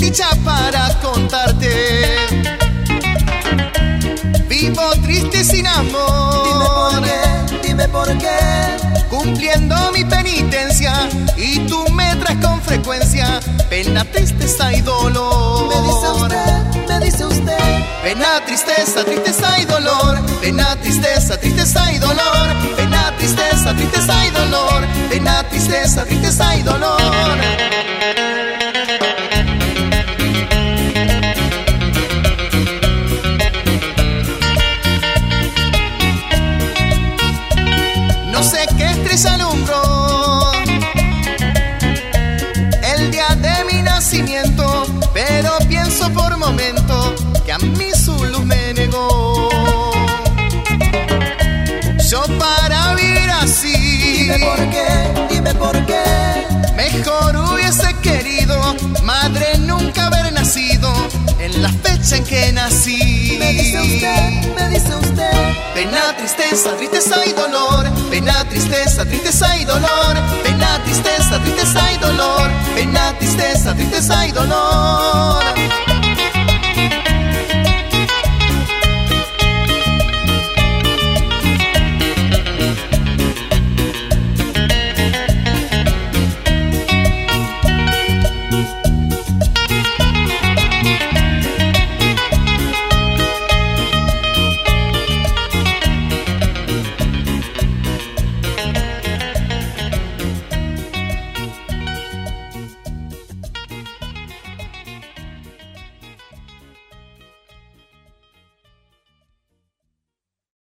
desdicha para contarte. Vivo triste sin amor. Dime por qué. Cumpliendo mi penitencia y tú me traes con frecuencia pena, tristeza y dolor. Me dice usted. Pena, tristeza, tristeza y dolor. Pena, tristeza, tristeza y dolor. Pena, tristeza, tristeza y dolor. Pena, tristeza, tristeza y dolor. No sé qué estrella alumbró el día de mi nacimiento, pero pienso por momento que a mí su luz me negó. Yo para vivir así, Dime por qué. mejor hubiese querido, madre, nunca haber nacido en la fecha en que nací. Me dice usted. Pena, tristeza, tristeza y dolor. Pena, tristeza, tristeza y dolor. Pena, tristeza, tristeza y dolor. Pena, tristeza, tristeza y dolor.